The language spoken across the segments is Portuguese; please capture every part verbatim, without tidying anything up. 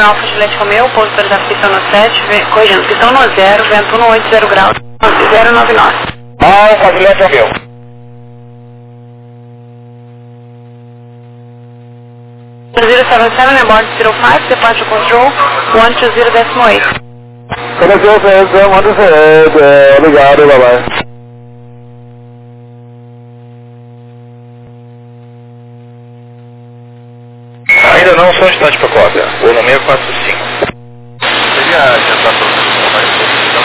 Alfa Juliette Romeu, pouso autorizado pistão no sete, ve- corrigindo, pistão no zero, vento no oito zero graus, zero nove nove. Alfa Juliette Romeu. zero seven seven, abort zero five, departure control, one two zero decimal eight. Começou, Fred, manda Fred, é, obrigado, bye bye. Ainda não, só um instante para cópia. O número quatro cinco. Seria adiantar para o mais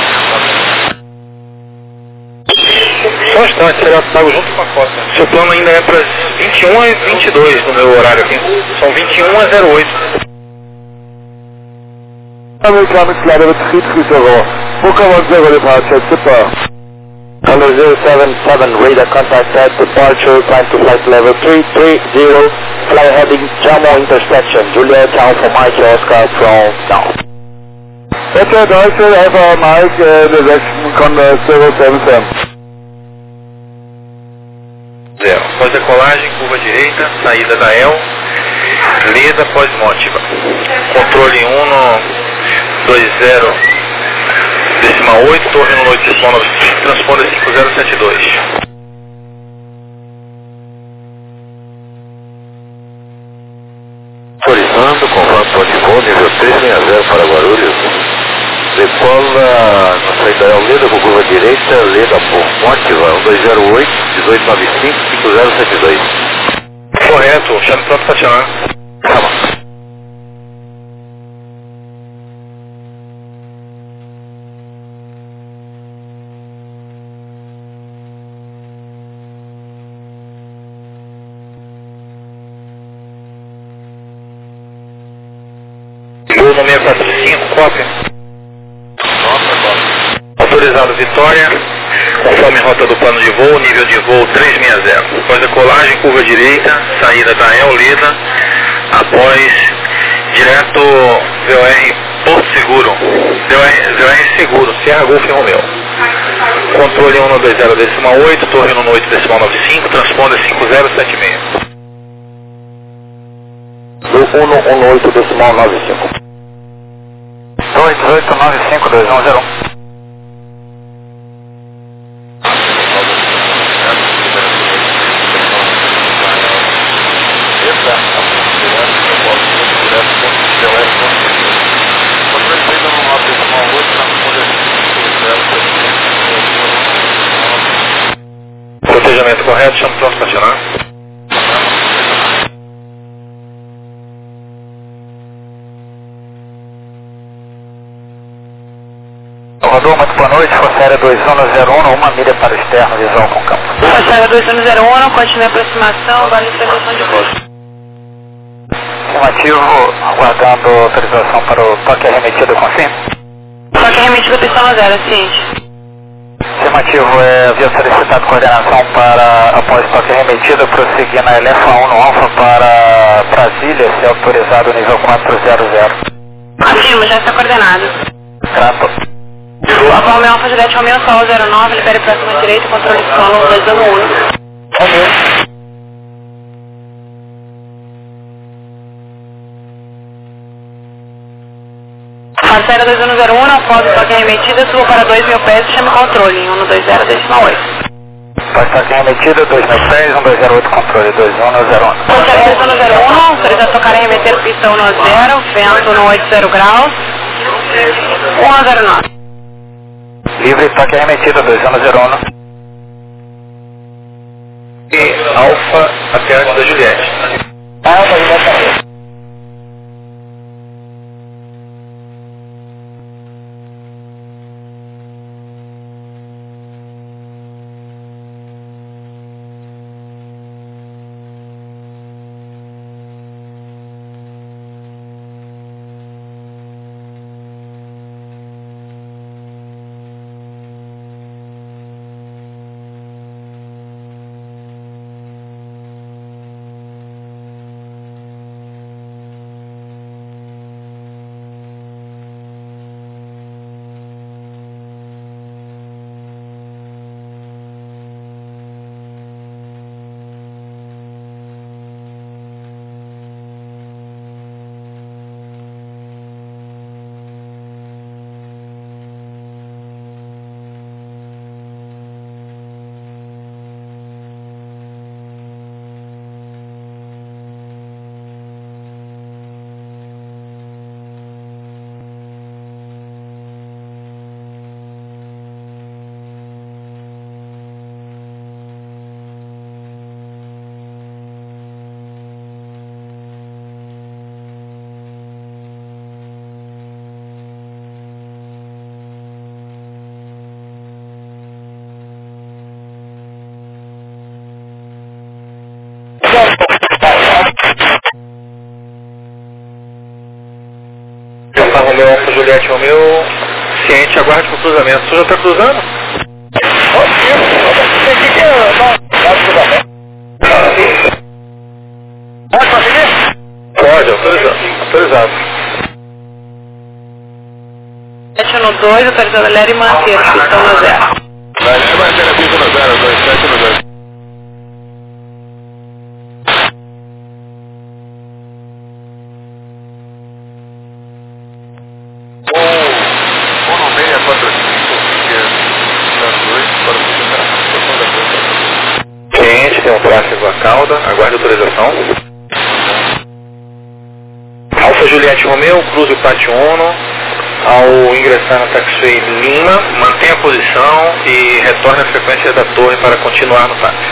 Só um instante, será pago junto com a cópia. Seu plano ainda é para vinte e um e vinte e dois no meu horário aqui. São vinte e um a zero oito. Americano Claro with three three zero. Book one zero departure, super. Color zero seven seven, radar contact at departure, climb to flight level three three zero, fly heading Jamo intersection, Juliet Alpha Mike Oscar from now. Okay, Director Alpha Mike, uh, direction con zero seven seven. Zero. Após decolagem, curva direita, saída da E L, Leda pós-mótiva. Controle um no dois zero decimal oito, torre no oito decimal nove cinco, transponder cinco zero sete dois. Autorizando, convento de voo, nível três seis zero para Guarulhos. Decola na saída da Leda com curva direita, Leda por mótiva, um dois zero oito, dezoito nove cinco, cinco zero sete dois. Correto, chame pronto para atirar. Tá bom. O número quatro cinco, cópia. Autorizado Vitória, conforme rota do plano de voo, nível de voo trezentos e sessenta. Após decolagem, curva direita, saída da E L Leda, após direto V O R Porto Seguro, V O R, V O R Seguro, Sierra Golf Romeu. Controle um no dois zero decimal oito, torre no oito decimal nove cinco, transponder cinco zero sete seis. um no um oito decimal nove cinco. dois oito nove cinco dois um zero um. Protejamento correto, chamo pronto para atirar. Rodou, muito boa noite, Força dois um zero um, uma milha para o externo, visual com campo. Força dois um zero um, continue a aproximação, vale intervenção de pouso. Estimativo, aguardando autorização para o toque arremetido com sim. Toque arremetido pistão no zero, ciente. Estimativo, é, havia solicitado coordenação para, após toque arremetido, prosseguir na L F A um no Alfa para Brasília, se autorizado nível quatro zero zero. Afirmo, já está coordenado. Trato. Alfa Romeo Alfa Juliette Romeo, Sol zero nove, libere próxima direita, controle solo dois um um. Parceira dois um zero um, não pode toque arremetida, suba para dois mil pés e chame controle, um dois zero decimal oito. Pode toque arremetido, dois mil pés, um dois zero oito, controle dois um zero um. Parceira dois um zero um, autoriza a tocar e remeter pistão no zero, vento no oito zero graus, um zero nove. Livre, toque arremetido, dois um zero um. E Alfa até antes da Juliette. Alfa, Juliette. Juliette Romeu, ciente, aguarde pro cruzamento. O senhor já está cruzando? Pode conseguir? Pode, autorizado. Autorizado. sete um dois, autorizado Lério e manter, pistão no zero. Vai, manter a pista no zero, dois sete um dois. Cliente tem um tráfego a cauda, aguarde autorização. Alfa Juliette Romeu, cruze o pátio Uno, ao ingressar na taxiway Lima, mantenha a posição e retorne a frequência da torre para continuar no táxi.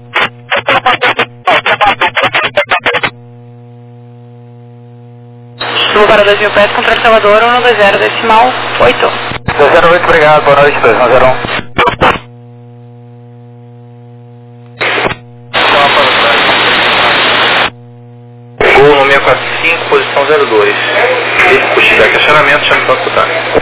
Subo para dois mil pés, controle Salvador, um dois zero, decimal oito. dois zero oito, obrigado, boa noite, dois um zero um. Gol no seiscentos e quarenta e cinco, posição zero dois. Se tiver questionamento, chame para o táxi.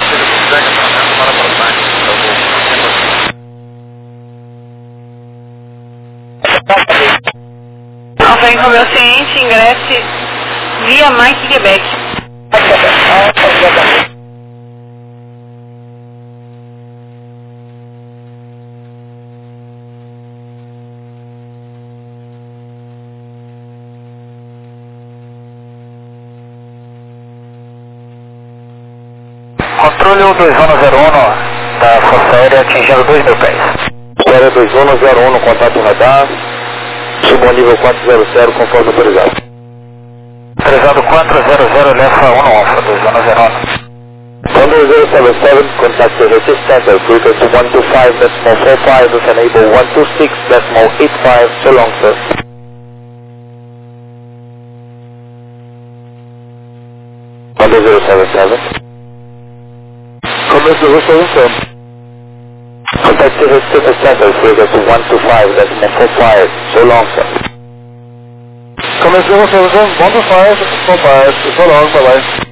Alfa Inco, meu ciente, ingresse via Mike Quebec. Controle o dois um zero um da Força Aérea atingindo dois mil pés. Série dois um zero um, contato radar, suba ao nível quatro zero zero, conforme autorizado. Autorizado quatro zero zero, lefa um Alfa, dois um zero um. one zero seven seven, contact the Resist Center, frequency one two five decimal four five, with enable one two six decimal eight five, so long sir. one zero seven seven. Commerce zero seven seven. Contact the Resist Center, frequency one two five decimal four five, so long sir. Commerce zero seven seven, one two five four five, so long, bye bye.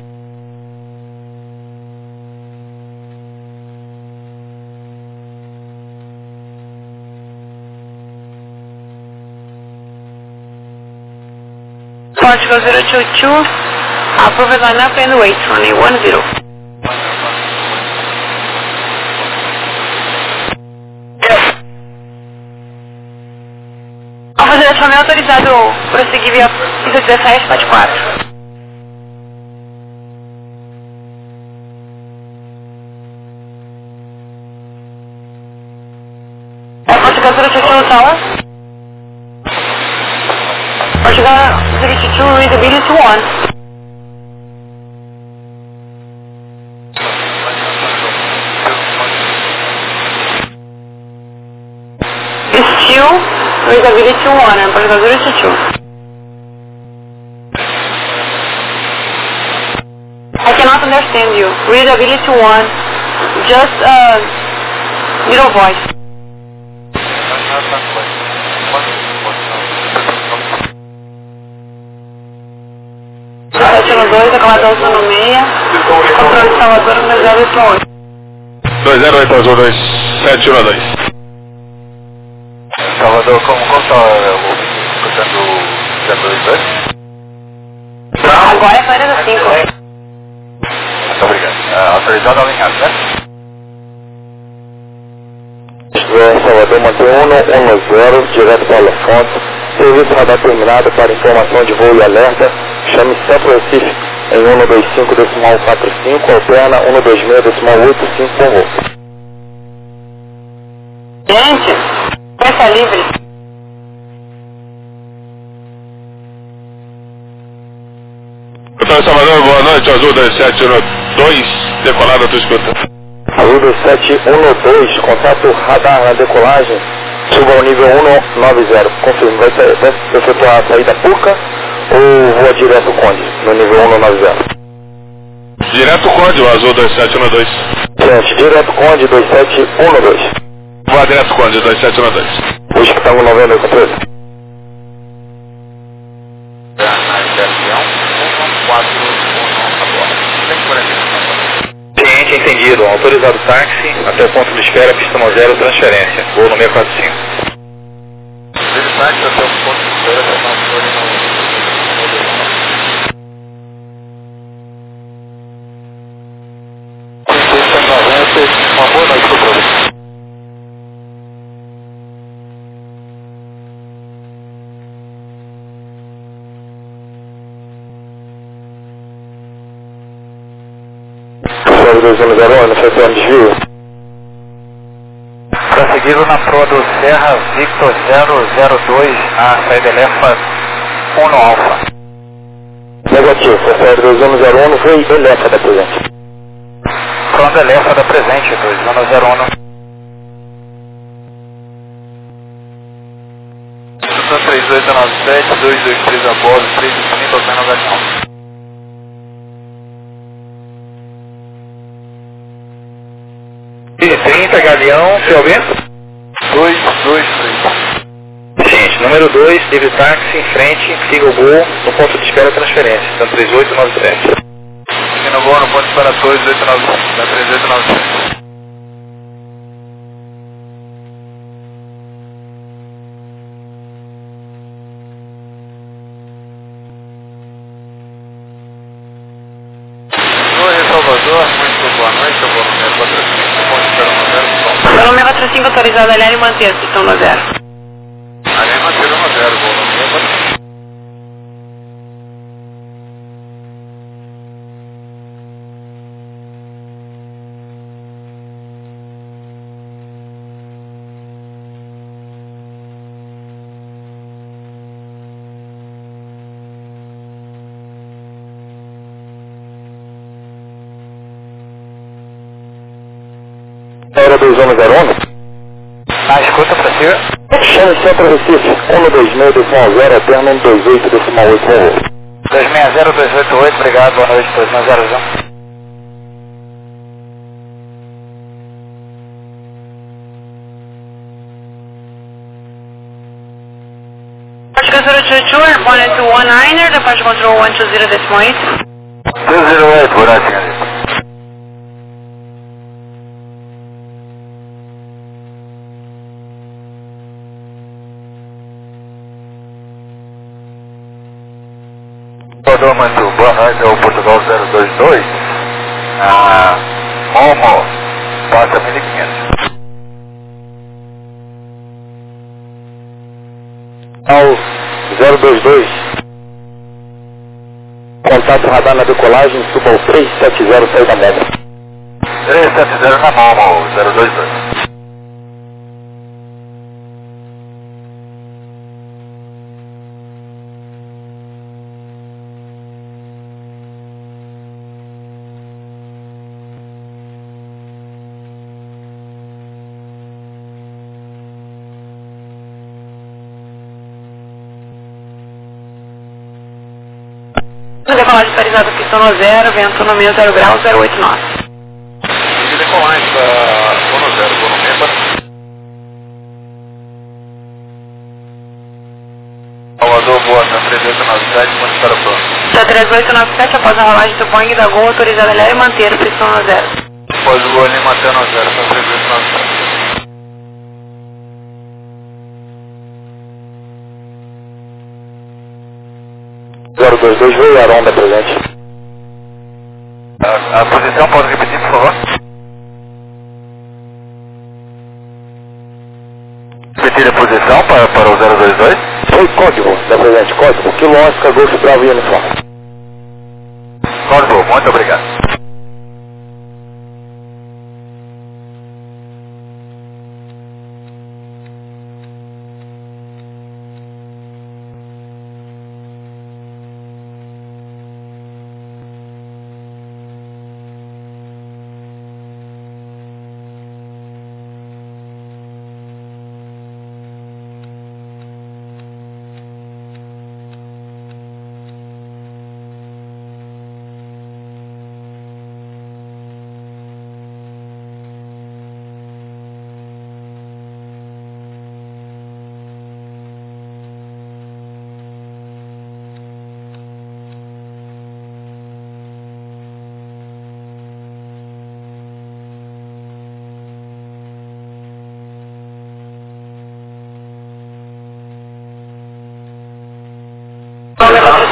Portugal zero two two, approve line up and wait, runway one zero. Alfa Juliette Romeu autorizado, prosseguir via pista dezessete, pode quatro. É Portugal zero two two, tower. Portugal zero two two, readability one. Still, readability one, and Portugal zero two two. I cannot understand you. Readability one, just uh, little voice. sete um dois, acalmado no meia, controle de Salvador, um zero oito oito. dois zero oito azul dois sete um dois. Salvador, como, como está o escutando o zero dois dois? Agora é quarenta e cinco. Muito obrigado. Uh, autorizado a alinhar, certo? Salvador, mantém um um zero, direto para a fonte. Serviço radar terminado para informação de voo e alerta. Chame Centro Recife em um dois cinco decimal quatro cinco, alterna um dois seis decimal oito cinco por voo. Gente, peça livre. Doutor Salvador, boa noite, azul dois sete um dois, decolada, tu escuta. Azul dois sete um dois, contato radar na decolagem, suba ao nível um nove zero. Confirme, vai, sa- vai efetuar a saída Puca ou voa direto Conde, no nível um nove zero? Direto código, azul dois sete um dois. Gente, direto Conde dois sete um dois. Voa direto código dois sete um dois. Busca que estamos novembro com treze. Na estação um quatro um agora. cento e quarenta e cinco. Entendido. Autorizado o táxi até o ponto de espera, pista no zero, transferência. Voo no seiscentos e quarenta e cinco. Ele táxi até o ponto de espera, até o ponto de espera. Uma boa noite, doutor. dois um zero um, foi para desvio. Prosseguido na proa do Serra Victor zero zero dois, na saída Elefa um no Alfa. Negativo, foi dois um zero um, foi Elefa da presente. Pronto, Elefa da presente, dois um zero um. três oito nove sete, dois dois três a bordo, três disponível apenas avião. trinta, Galeão, C O B? dois dois três. Gente, número dois, livre táxi, em frente, siga o gol, no ponto de espera, transferência, então três oito nove sete. Siga o gol no ponto de espera dois oito nove sete, da três oito nove sete. Salvador, muito boa noite, eu vou no seiscentos e quarenta e cinco, ponto de espera no zero. Pelo seiscentos e quarenta e cinco, autorizado a Lério manter, pistão no zero. Ali manter no zero, vou no seiscentos e quarenta e cinco. Era dois um zero um? Na escuta pra cima. Chame Centro Recife, um dois seis decimal zero, eterno um dois oito decimal oito um. dois seis zero dois oito oito, obrigado, boa noite, dois seis zero um. Portugal zero two two, airborne to one niner, departure control one two zero decimal eight. dois zero oito, boa noite, senhorita. Salvador, muito boa noite, é o Portugal zero dois dois, ah, Momo, passa mil e quinhentos. Ao zero dois dois, contato radar na decolagem, suba ao três sete zero, saída da Momo. três sete zero na Momo, zero dois dois. Decolagem autorizado, pistão no zero, vento no meio zero grau, zero oito nove. E decolagem para Bono Zero, Bono Memba. Salvador, boa, tá três oito nove sete, ponto para pronto. Tá três oito nove sete, após a rolagem do Boeing da Gol, autorizado a Lério manter, pistão no zero. Após o gol ali, mantendo a zero, tá três oito nove sete. zero dois dois, veio a Aronda presente. A, a posição, pode repetir, por favor? Repetir a posição para, para o zero dois dois? Foi código da presente, código, Kilo Oscar, Golfo Bravo e Uniforme. Código, muito obrigado.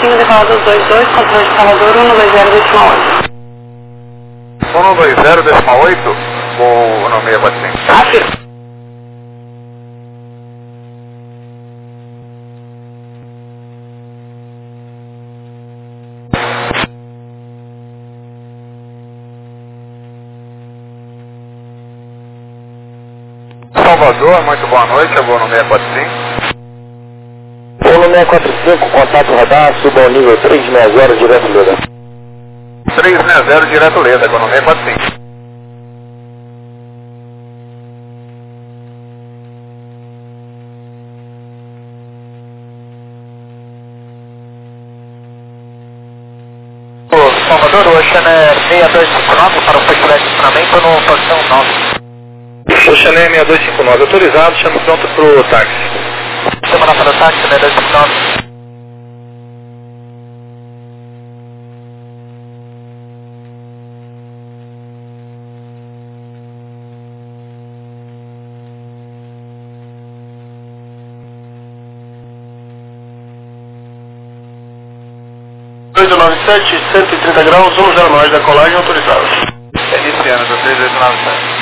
cinco, decolador dois dois, controle de Salvador, um dois zero, décima oito. um dois zero, décima oito, ou não meia quatro cinco? Afirma. Salvador, muito boa noite, eu vou no seis quatro cinco. Polo seis quatro cinco, contato radar, suba ao nível três seis zero, direto Leda. três seis zero, direto Leda, vou no seis quatro cinco. Salvador, o Ocean Air seis dois cinco nove para o festival de estacionamento no posição nove. Ocean Air seis dois cinco nove, autorizado, chama pronto pro táxi. Semana para o táxi, seis dois cinco nove. dois nove sete, cento e trinta graus, um zero mais da colagem autorizado. Iniciando do três oito nove sete.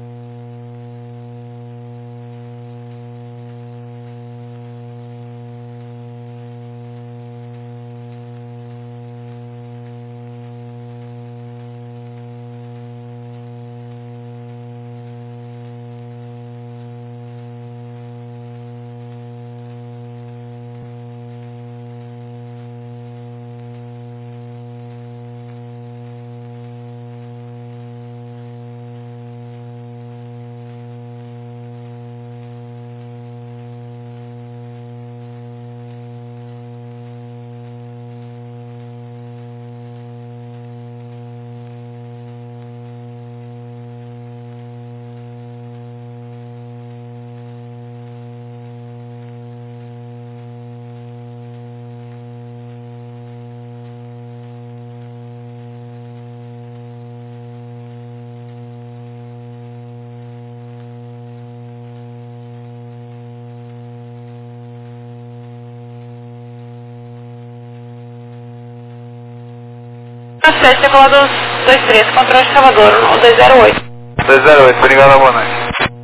sete, decolador dois três, controle de Salvador, um dois zero oito. dois zero oito, obrigado, boa noite.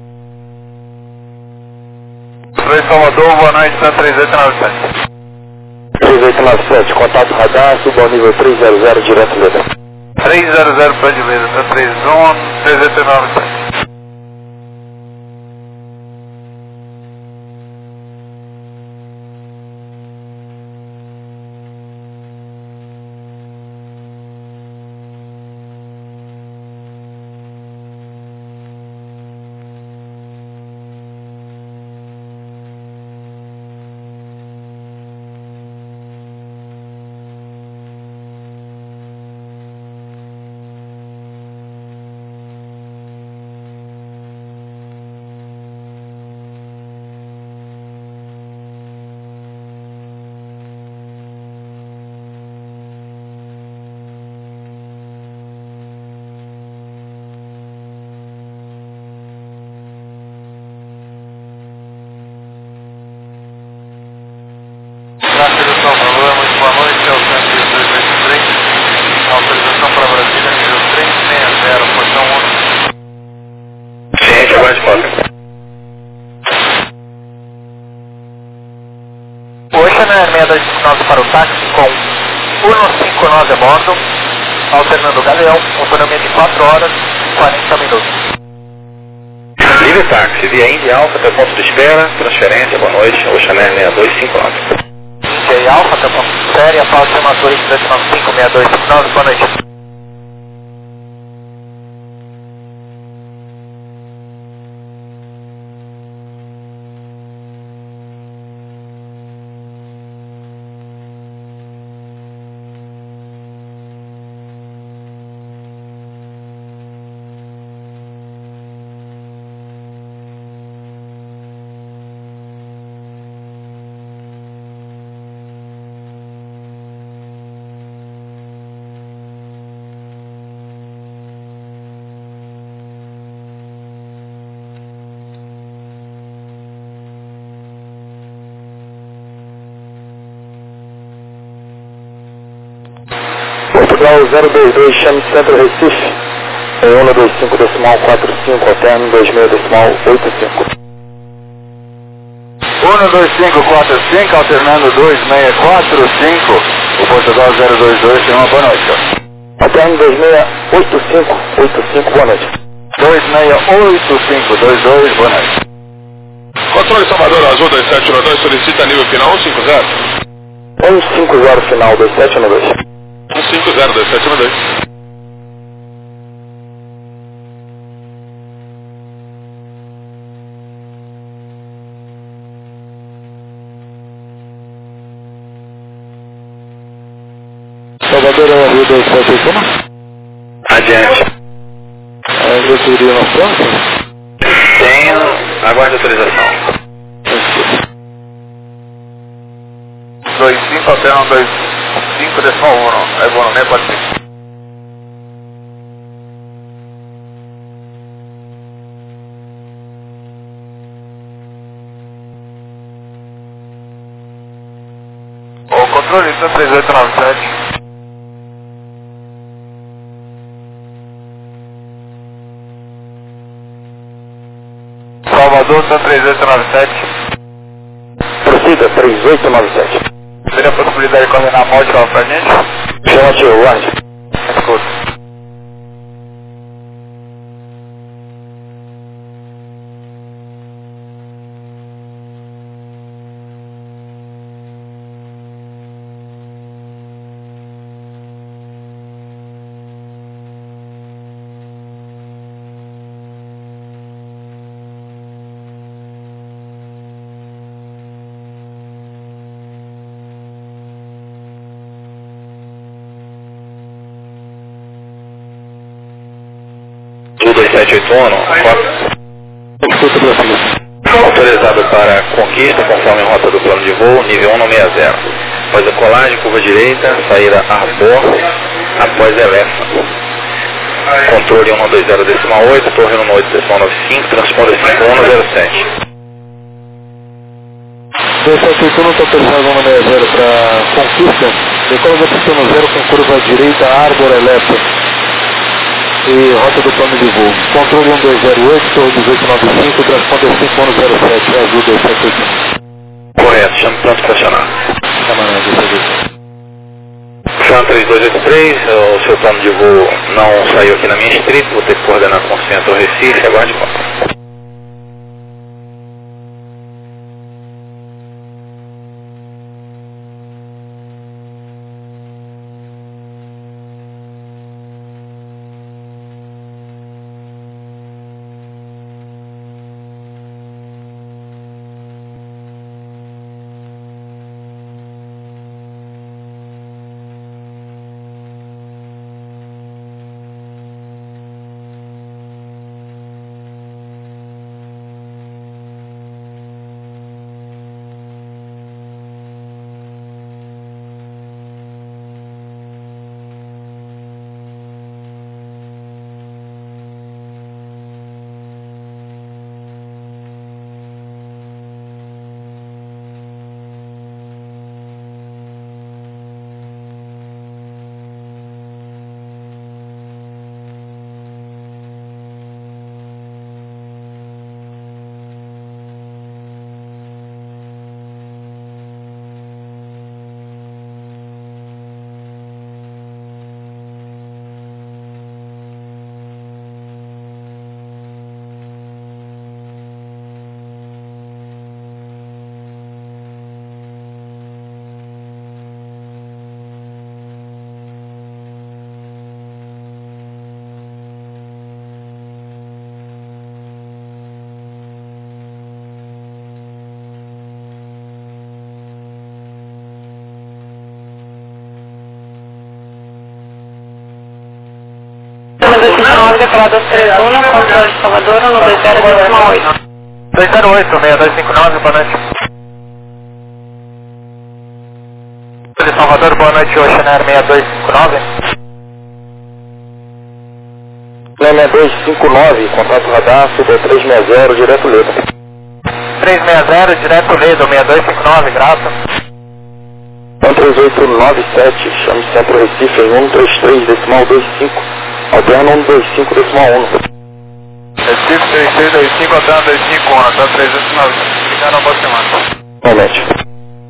três Salvador, boa noite, três oito nove sete. três oito nove sete, contato radar, suba ao nível três zero zero, direto Leda. três zero zero para de Leda, três um, três oito nove sete. Tráfego Salvador, muito boa noite, é o Santos dois oito três, autorização para Brasília, nível três seis zero, portão um. Ciente, aguarde cópia. O Ocean Air seis dois cinco nove para o táxi com um cinco nove a bordo, alternando o galeão, autonomia de quatro horas e quarenta minutos. Livre táxi, via Indy Alpha até ponto de espera, transferência, boa noite, Ocean Air seis dois cinco nove. Indy Alpha, até ponto de espera, e a pausa de motorista dois nove cinco, seis dois cinco nove, boa noite. Portugal zero dois dois, chame Centro Recife, é um dois cinco decimal quatro cinco, alterno dois seis decimal oito cinco. um dois cinco quatro cinco, alternando dois seis quatro cinco, o Portugal zero dois dois, tem uma boa noite. Alterno dois seis oito cinco, oito cinco, boa noite. dois seis oito cinco dois dois, boa noite. Controle Salvador Azul dois sete um dois, solicita nível final um cinco zero. um cinco zero final dois sete um dois. um cinco zero dois sete um dois. Salvador é o Rio dois sete oito um? Adiante. É, eu teria na França? Tenho, aguarde autorização. dois cinco, alterno dois cinco decimal um, é bom, não é? Pode ser. O controle três oito nove sete. Salvador, três oito nove sete. Proceda, três oito nove sete. Teria a possibilidade de coordenar a módulo pra gente? Chama tio, guarde. Escuta. dois sete oito um, autorizado para conquista conforme rota do plano de voo, nível um não seis zero. Após a colagem, curva direita, saída Arbor, após Elefa. Controle um dois zero decimal oito, torre um oito decimal nove cinco, transponder cinco um zero sete. dois sete oito um está autorizado um seis zero para conquista, decola da pista no zero com curva direita, Arbor, Elefa. E rota do plano de voo. Controle um dois zero oito, torre dezoito nove cinco, transponder cinco um zero sete, azul dois sete oito um. Correto, chame o plano estacionar. Chama três dois oito três, o seu plano de voo não saiu aqui na minha street, vou ter que coordenar com o Centro Recife, aguarde conta. Decolado três um, controle de Salvador, um dois zero decimal oito. dois zero oito, seis dois cinco nove, boa noite. De Salvador, boa noite, Oceanair seis dois cinco nove. seis dois cinco nove, contato radar, suba três seis zero, direto Leda. três seis zero, direto Leda, seis dois cinco nove, graça. Então três oito nove sete, chame Centro Recife em um três três decimal dois cinco, Aldeano um dois cinco decimal um. Recife três três dois cinco, Aldeano dois cinco um, até trezentos e nove. Obrigado, boa semana. Realmente.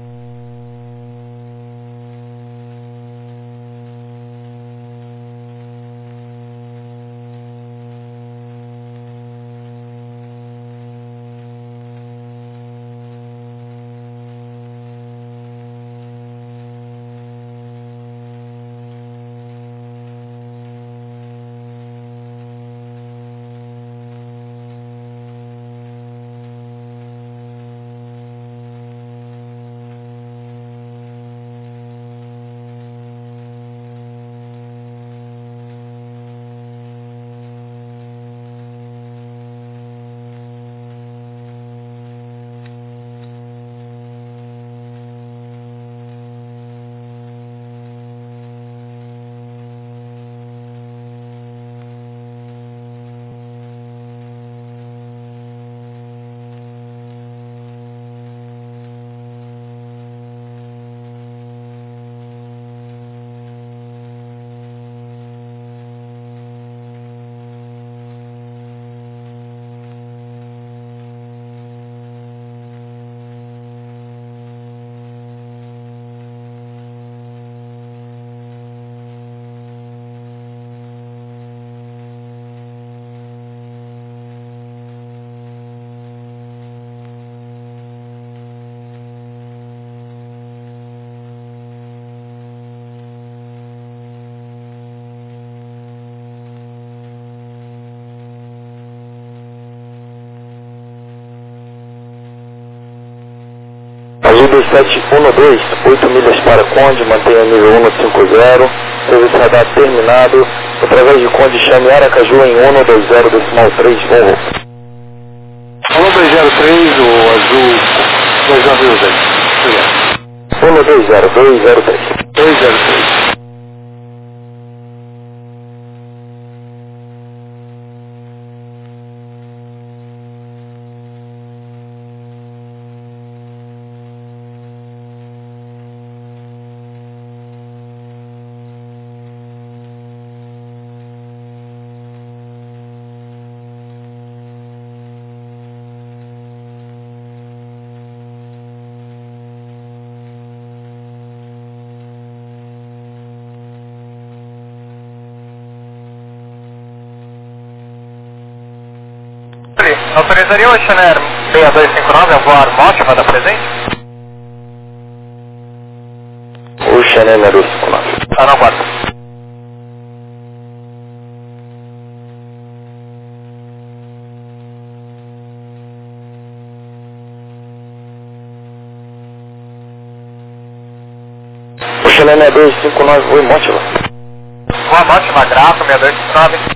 Azul dois sete um dois, oito milhas para Conde, mantenha nível um cinco zero, serviço radar terminado, através de Conde chame Aracaju em um dois zero decimal três um. um dois zero três, o Azul dois nove zero. Obrigado. um dois zero dois zero três. dois zero três. Autorizaria o Oceaner seis dois cinco nove a voar Motiva da presente? O Chanel seis dois cinco nove. Tá na guarda. O Chanel seis dois cinco nove, oi, Motiva. Voa Motiva, Graça, seis dois cinco nove.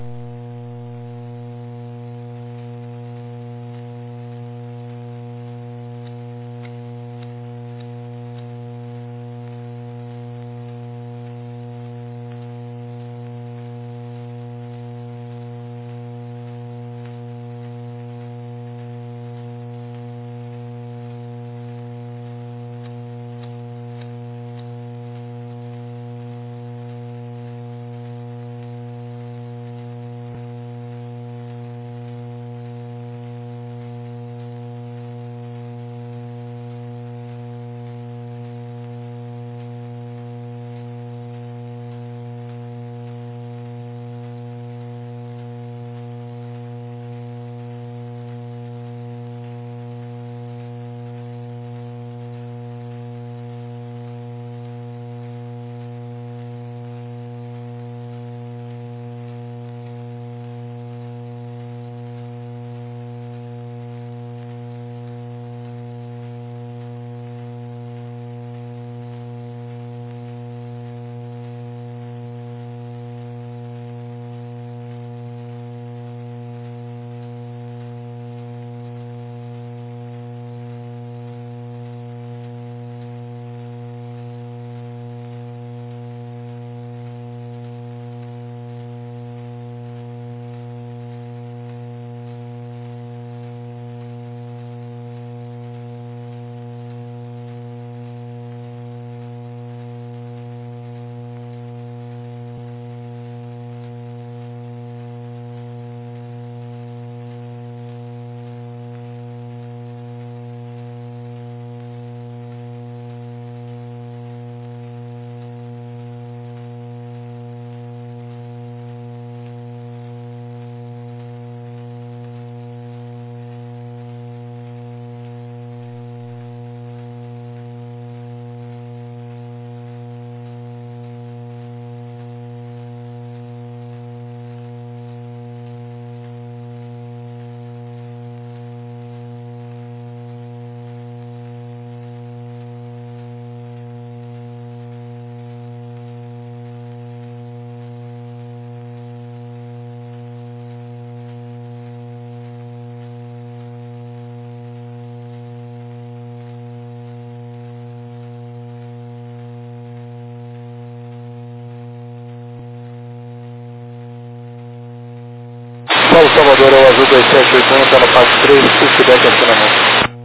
dois sete oito um, está no Pátio três, se tiver que acionamento.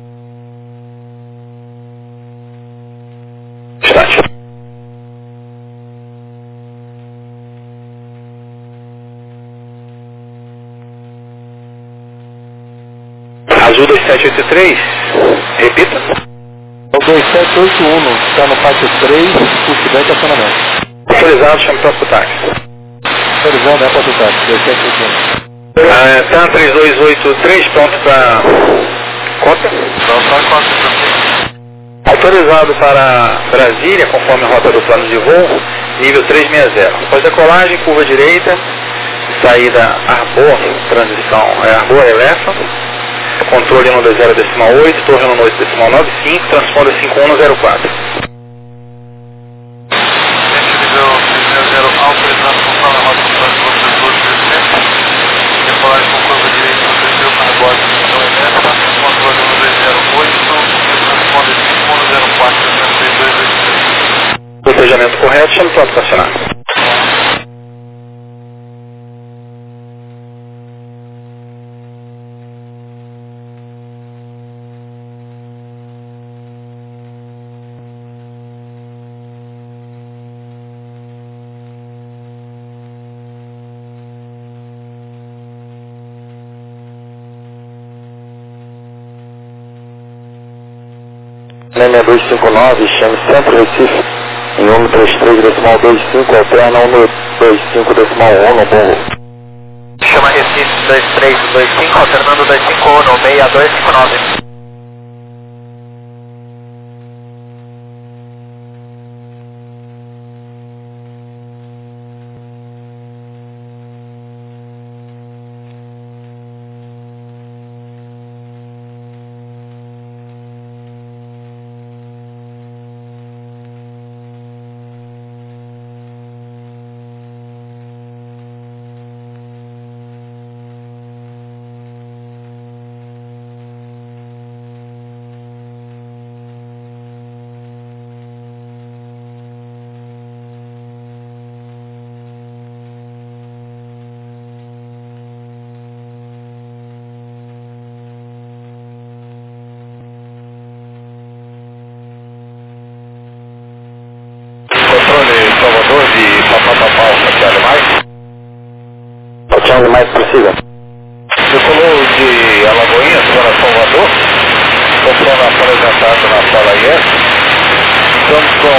Start. Azul dois sete oito três, repita. O dois sete oito um está no Pátio três, se tiver que acionamento. Autorizado, chame o próximo táxi. Autorizado, é para o táxi, dois sete oito um. Ah, TAM três dois oito três, pronto para conta. Autorizado para Brasília, conforme a rota do plano de voo, nível trezentos e sessenta. Após decolagem, curva direita, saída Arbor, transição é Arbor Elefa, controle um dois zero decimal oito, torre um oito decimal noventa e cinco, transponder cinco um zero quatro. Planejamento correto, chame o próprio estacionar. N dois cinco nove, chame Centro Recife, em um três três decimal vinte e cinco, alterna um dois cinco decimal um no bom. Chama Recife dois três dois cinco, alternando dois cinco um no seis dois cinco nove. Salvador de Papapapau, Charlie Mike. Charlie Mike, prossiga. Decolou de Alagoinhas para Salvador, controle apresentado na sala I S. Estamos com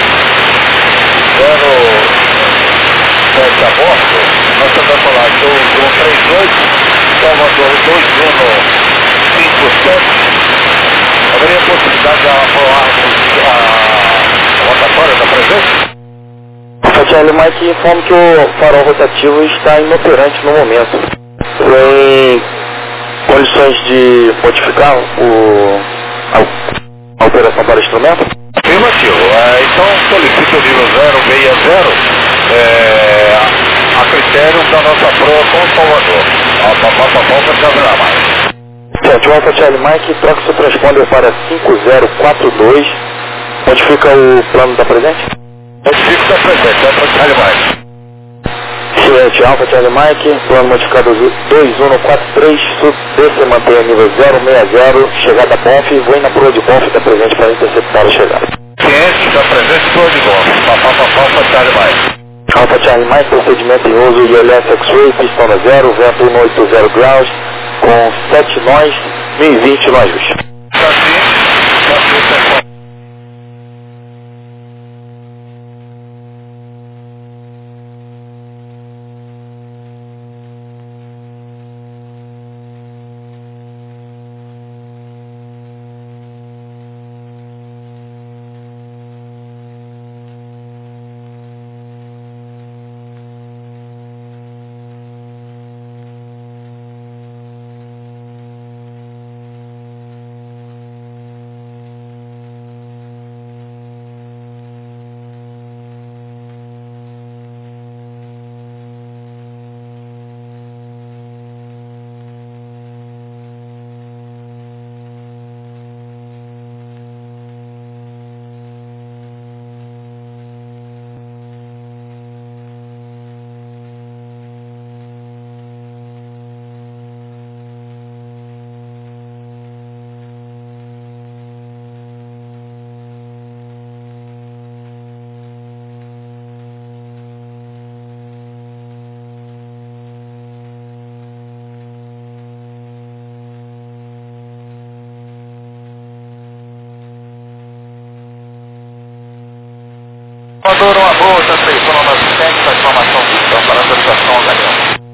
zero sete a bordo, nossa decolagem dois um três oito, Salvador dois um cinco sete. Haveria possibilidade de aprovarmos a rotatória da presença? Charlie Mike informa que o farol rotativo está inoperante no momento. Tem condições de modificar o, a, a operação para o instrumento? Afirmativo. É, então solicito o nível zero seis zero é, a, a critério da nossa proa com Salvador. A Papapapau para caminhar mais. Certo, Alfa Charlie Mike, troca seu transponder para cinco zero quatro dois. Modifica o plano da presente? Modifico da presente, é para Charlie Mike. Excelente, Alfa Charlie Mike, plano modificado dois um quatro três, desce e mantenha nível zero seis zero, chegada a Bonf, voe na proa de Bonf da presente para interceptar a chegada. Ciente da presente proa de Bonf, Papapapau para Charlie Mike. Alfa Charlie Mike, procedimento em uso I L S X-Ray, pistão a zero, vento cento e oitenta graus, com sete nós, mil e vinte no ajuste. Tá sim, tá sim, tá. Salvador, uma boa, telefone nove sete, transformação pistão para autorização ao Galeão.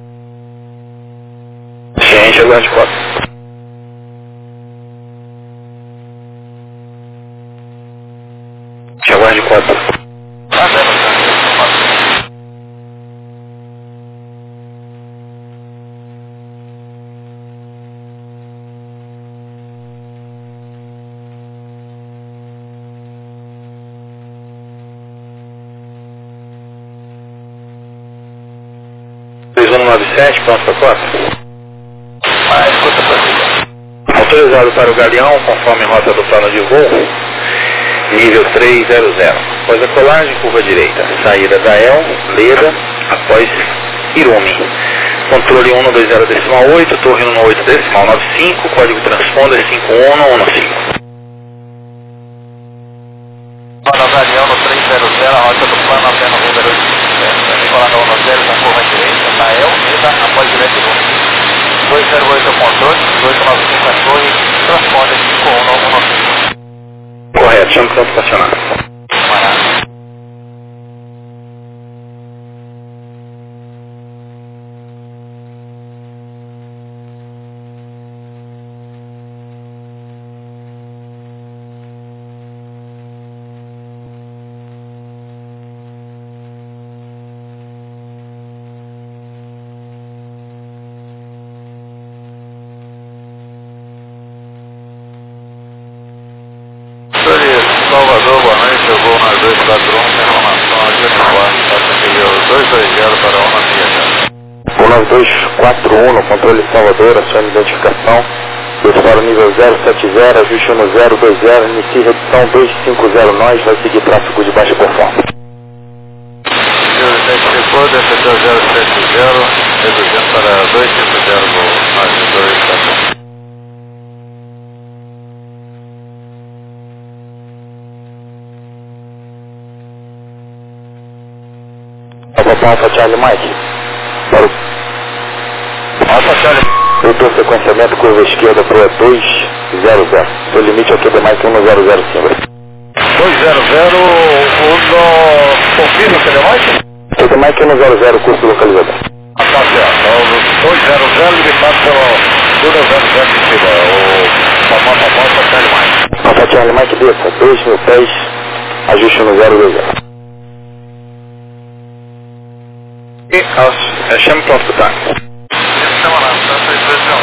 Gente, aguarde quatro. Aguarde quatro. Tá vendo, tá? três um nove sete, pronto para quatro. Ah, escuta pra cima. Autorizado para o Galeão, conforme rota do plano de voo, nível trezentos. Após a colagem, curva direita. Saída da El, Leda, após Irumi. Controle um dois zero decimal oito, torre um oito decimal nove cinco, código transponder cinco um um cinco. Plano Galeão no trezentos, a rota do plano até no número oito cinco zero. Plano um zero com curva direita. Da El, Leda, após direto Irumi. dois zero oito controle, dois nove cinco a torre, transponder cinco um um cinco. Correto, chame pronto para acionar. Salvador, boa noite, eu vou na dois quatro um, informação aqui no quarto, dois dois zero para uma seis zero. O nove dois quatro um no controle de Salvador, acione identificação, disparo nível zero sete zero, ajuste no zero dois zero, inicie redução dois cinco zero, nós, vai seguir tráfego de baixa performance. Identificou, defensor zero sete zero, reduzindo para dois cinco zero, mais dois quatro um. Alfa Charlie Mike. Para o Alfa Charlie. doutor sequenciamento curva esquerda para o dois zero zero. Seu limite é o Q D Mike um zero zero cinco. dois zero zero, o no... confirma o Q D Mike? Q D Mike um zero zero, curso localizador. Ah, tá certo. O dois zero zero limitado pelo dois zero zero de cima. O famoso Alfa Charlie Mike. Alfa Charlie Mike desça, dois mil pés, ajuste no zero dois zero. E as, chame pronto para táxi. Sistema lá, tá seis dois um.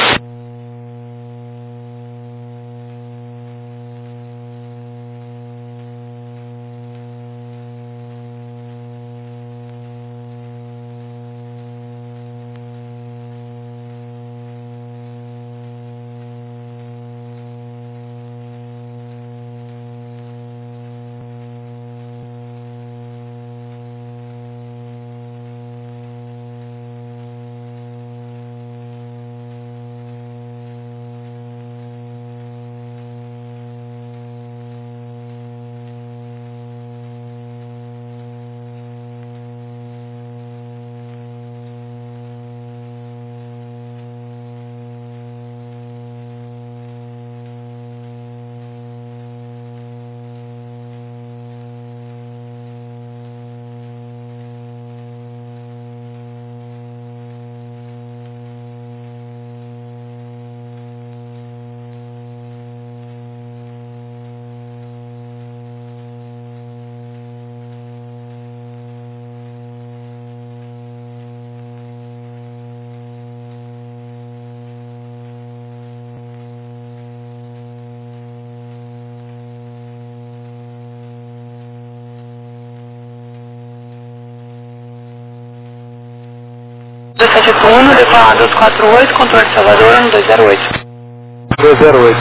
dois sete oito um, declara dois quatro oito, controle de Salvador, um dois zero oito. dois zero oito.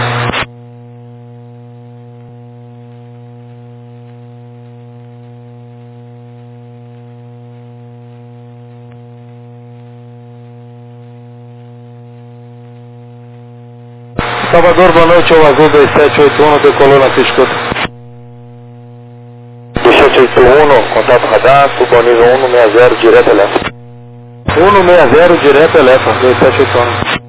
Salvador, boa noite, é o Azul dois sete oito um, decolou na sua escuta. dois sete oito um, contato radar, suba nível um seis zero, direto elétrico. um seis zero, direto elétrico, dois sete oito um.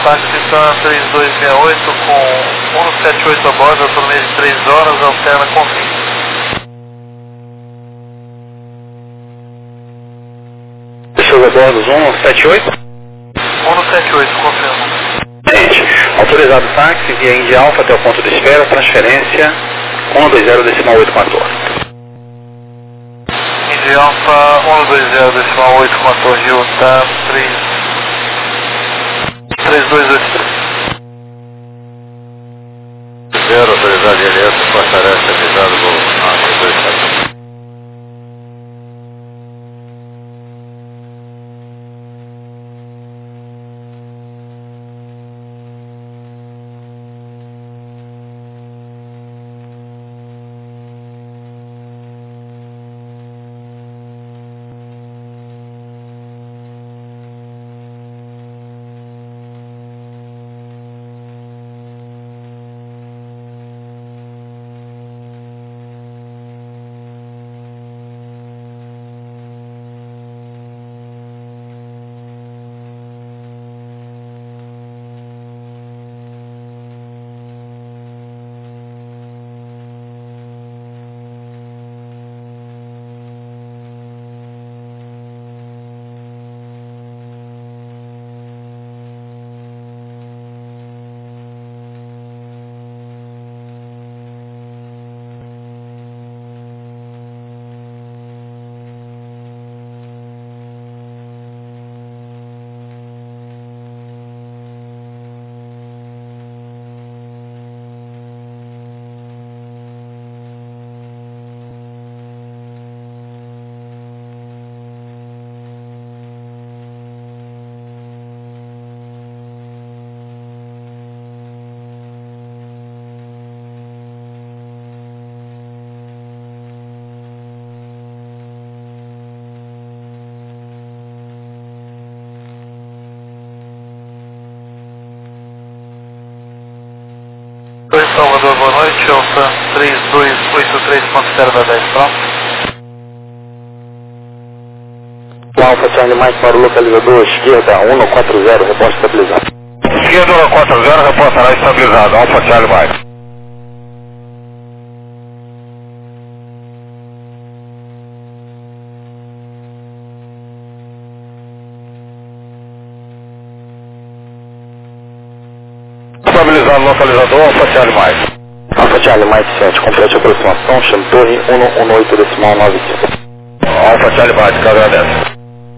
táxi está três dois seis oito com cento e setenta e oito a bordo, autonomia de três horas, alterna com vinte. Pessoas a bordo um sete oito? cento e setenta e oito, confirmo. Gente, autorizado o táxi, via Indy Alpha até o ponto de espera, transferência um dois zero decimal oito quatorze. Indy Alpha um dois zero decimal oito quatorze, Utah três dois oito três. Zero, autorizado I L S, fortalece avisado voo A dois sete. Oi, Salvador, boa noite, Alfa três dois oito três ponto zero da dez, pronto? Alfa Charlie Mike para o localizador esquerda um quatro zero, reposta estabilizado. Esquerda um quatro zero, reportará estabilizado, Alfa Charlie Mike. Estabilizado localizador, Alfa Charlie Mike. Alfa Charlie Mike sete, complete a aproximação, chame torre um um oito decimal nove cinco. Alfa Charlie Mike, cabe dez.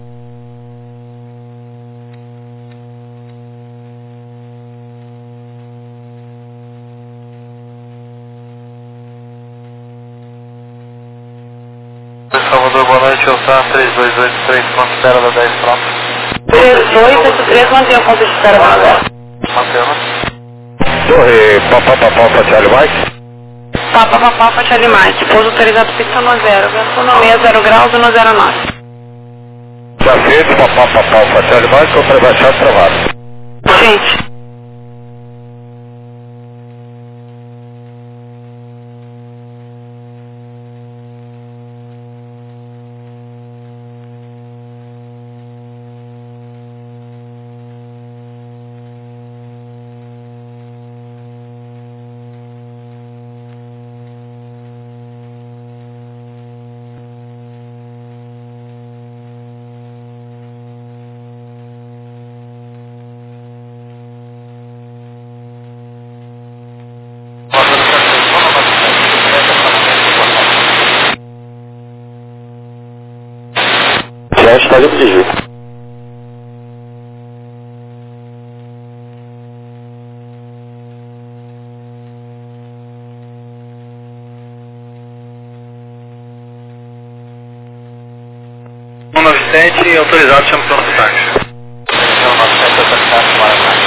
Oi, Salvador, boa noite, Alfa três dois oito três ponto zero da dez, pronto? três dois oito três, mantém o ponto de espera para agora. Mantendo. Torre, papá, papá, Alfa Charlie Mike. Papa, papá, faixa de Mike. Pouso autorizado pista no zero. Autonomia zero graus no zero nove. Já feito, papá, papá, Alfa Charlie Mike, com rebaixado travado. Gente. Já está dirigido. um nove sete, autorizado, chama o plano de táxi. um nove sete, autorizado, Paraná.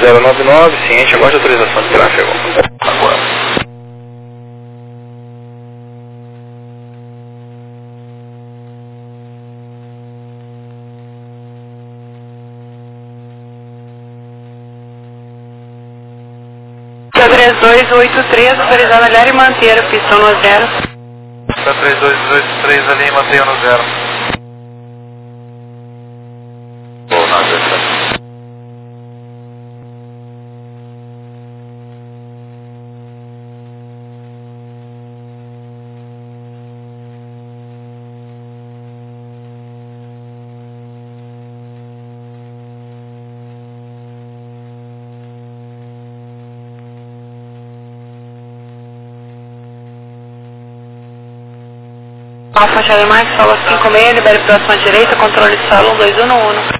zero nove nove, ciente, aguarde autorização de tráfego. Agora. três dois oito três, autorizado a olhar e manter a pistão no zero. três dois oito três ali, mantenha no zero. Vou na zero. Alfa Charlie Mike, solo cinco seis, libere próxima à direita, controle de solo um dois um um.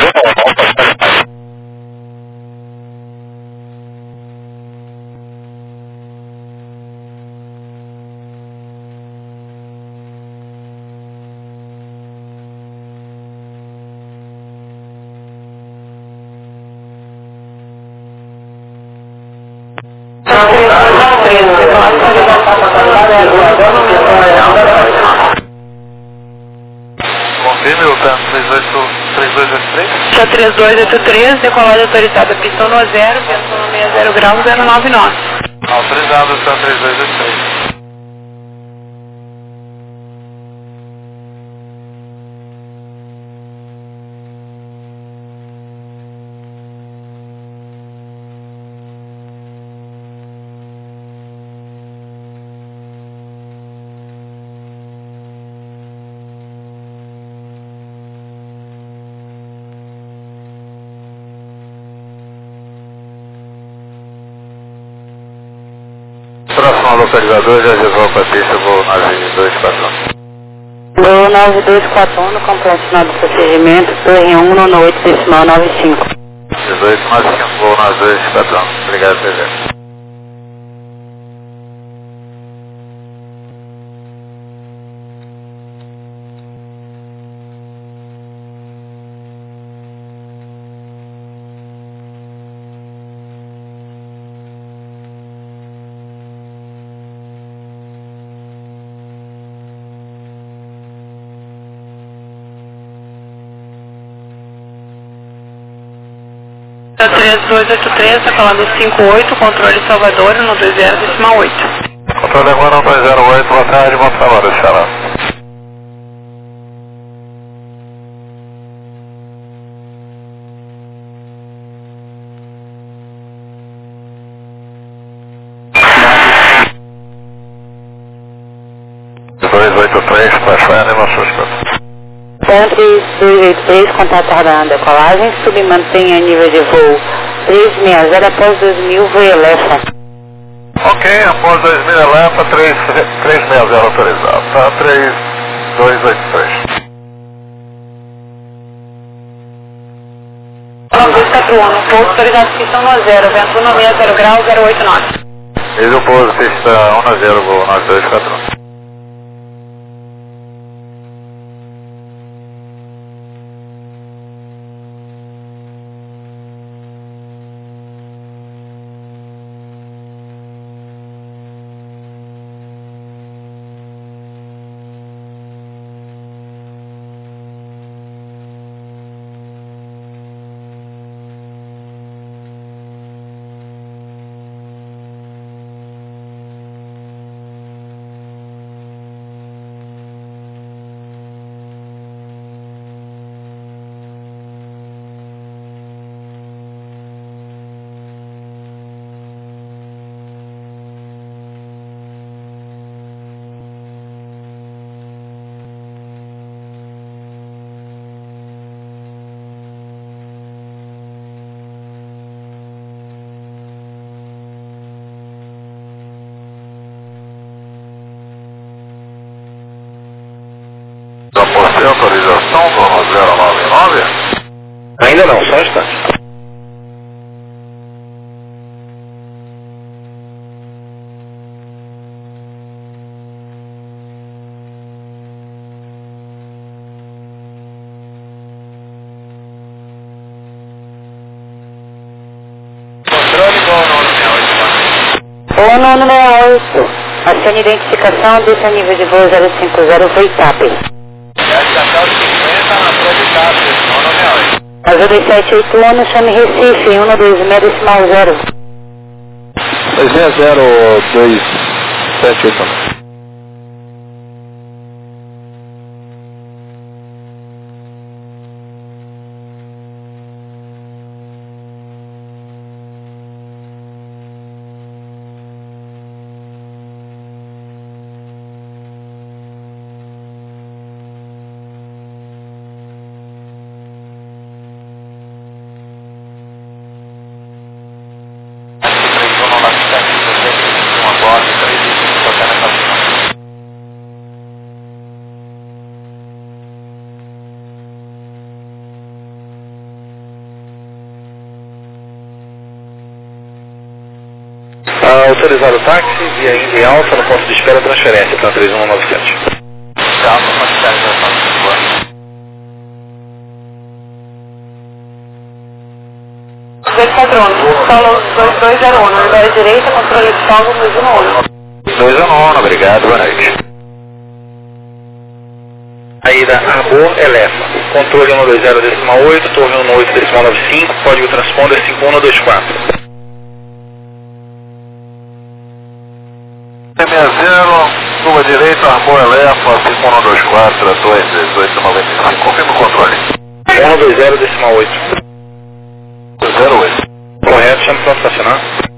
Confirme o Tan três dois oito três. três dois oito três, decolagem autorizada, pistão no zero, vento no sessenta graus, zero nove nove. Autorizado o Tan três dois oito três. Próximo localizador, já levou para a pista, vou nove dois quatro um. Voo nove dois quatro um, no complexo do procedimento, torre um, nono oito, decimal nove cinco. dezoito nove cinco, voo nove dois quatro um. Obrigado, P V. três dois oito três, está falando cinco oito, controle Salvador, no dois zero, decimal oito. Controle agora no dois zero oito, boa tarde, bom trabalho, Xará. dois oito três, Flash Animal Suspect. três dois oito três, contato aguardando decolagem, submantenha nível de voo três seis zero após dois mil, voo Elefa. Ok, após dois mil Elefa, três seis zero autorizado, tá? três dois oito três. dois quatro um, pouso autorizado, pistão no zero, vento no sessenta graus, zero oito nove. Esse é o pouso, pista um a zero, voo nove dois quatro um. Já postei a autorização do zero nove nove? Ainda não, só um instante. um seis oito. A sua identificação desse nível de voo zero cinco zero foi T A P. Azul dois sete oito um, chame Recife, um dois seis decimal zero. dois seis zero dois sete oito um. Autorizar o táxi via Indy Alfa no ponto de espera transferência para três um nove sete. dois quatro um, solo dois dois zero um, número direita, controle de salvo dois um um. dois um um, obrigado, boa noite. Saída Arbor Elefa, controle um dois zero decimal oito, torre um oito decimal nove cinco, código transponder cinco um dois quatro. seis zero, curva direita, Arbor Elefa, cinco um dois quatro, dois dezoito noventa e cinco, confirma o controle. um dois zero decimal oito. zero oito. Correto, chama para estacionar.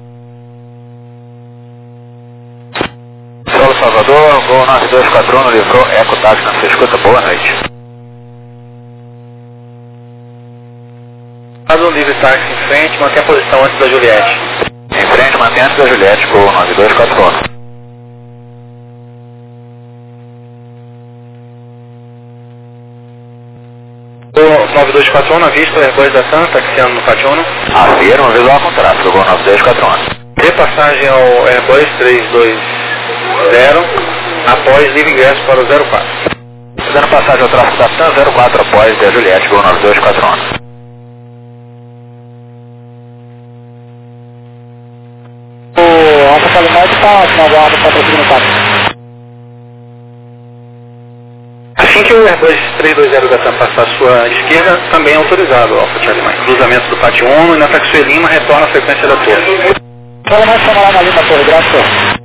Solo Salvador, voo nove dois quatro um, livrou Eco Táxi na sua escuta, boa noite. Faz um livre táxi em frente, mantém a posição antes da Juliette. Em frente, mantém antes da Juliette, voo nove dois quatro um. nove dois quatro um na vista, Airbus da TAM, taxiando no Pátio um. Afirma, visual com tráfego, voo nove dois quatro um. Dê passagem ao Airbus três dois zero, após livre ingresso para o zero quatro. Dando passagem ao tráfego da TAM, zero quatro após da Juliette, voo nove dois quatro um. O Alfa Calimete está na guarda para prosseguir no táxi. Assim que o Airbus três dois zero da TAM passar à sua esquerda, também é autorizado o Alfa Charlie Mike. Cruzamento do Pátio um e na Taxi Lima retorna a frequência da torre. Fala mais para lá na Lima Torre, graças.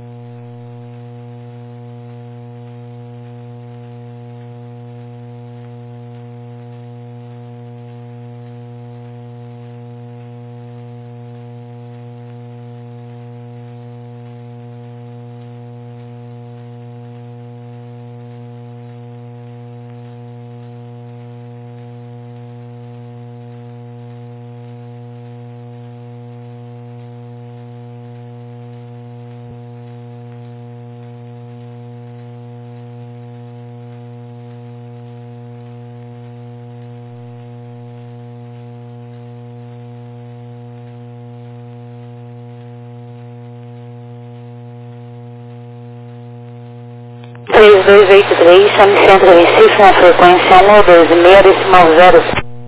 três dois oito três, chame Centro Recife na frequência um dois seis decimal zero.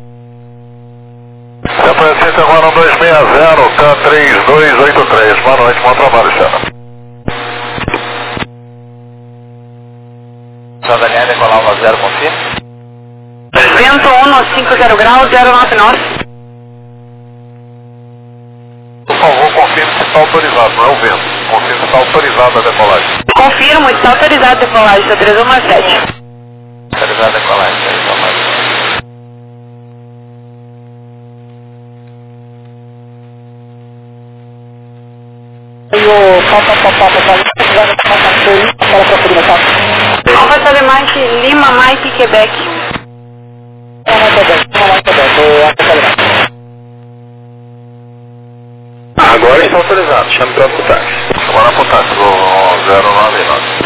Centro Recife agora um dois seis zero, K três dois oito três. Boa noite, bom trabalho, senhora. São Daniel, decolar um zero, confirma. Vento um cinco zero graus, zero nove nove. Por favor, confirme se está autorizado, não é o vento. Confirme se está autorizado a decolagem. Confirmo, está autorizado a decolagem, seu três um sete. Autorizado a decolagem, três um sete. E o Papa Papa Papa Alfa Charlie Mike, Lima, Mike, Quebec. Agora está autorizado, chame para o táxi. Agora para o táxi, zero nove nove.